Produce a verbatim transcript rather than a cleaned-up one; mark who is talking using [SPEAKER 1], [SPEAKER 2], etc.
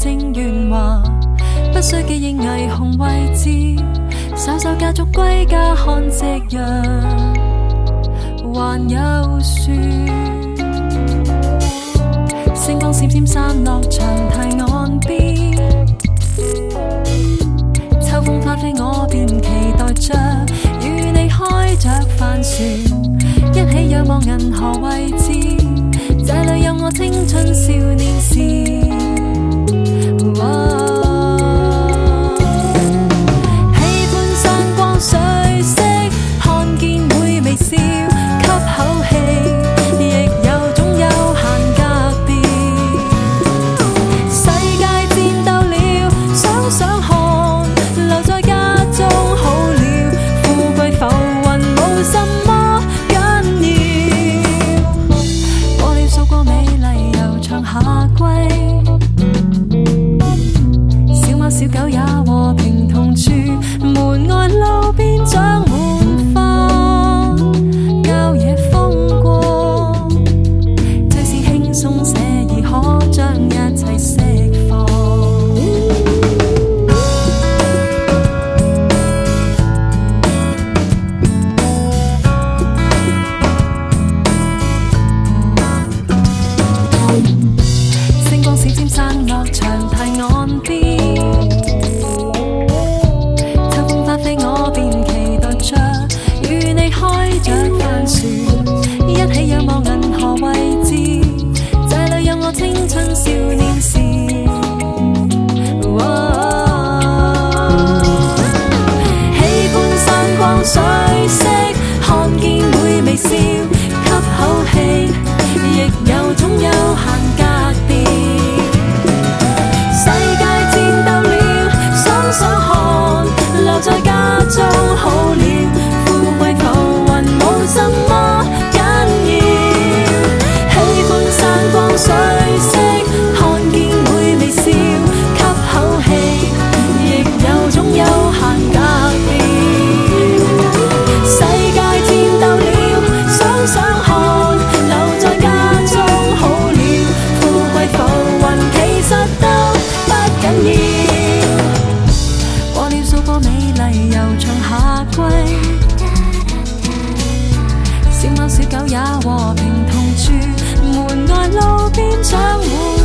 [SPEAKER 1] 正圓滑，不需記憶霓虹位置，稍稍加速歸家看夕陽，還有樹，星光閃閃散落長堤岸邊，秋風花飛我便期待着與你開着帆船，一起仰望銀河位置，這裡有我青春少年時。喜歡陽光水色，看見會微笑，吸口氣，亦有種悠閒格調。世界戰鬥了，想想看，留在家中好了，富貴浮雲冇什麼緊要。過了數個美麗悠長夏季，小狗也和平同住，門外路邊長滿花，郊野風光，最是輕鬆寫意，可將一切釋放。星光閃閃散落長堤岸邊，我便期待着與你開着帆船，一起仰望銀河位置，這裡有我青春少年時。喜歡陽光水色，看見會微笑，吸口氣，亦有種悠閒格調。世界戰鬥了，想想看，留在家中好了，富貴浮雲冇什麼緊要。喜歡陽光水色，看見會微笑，吸口氣，亦有種悠閒格調。世界戰鬥了，想想看，留在家中好了，富貴浮雲其實都不緊要。過了數個美麗悠長夏季，小貓小狗也和平同住，門外路邊長滿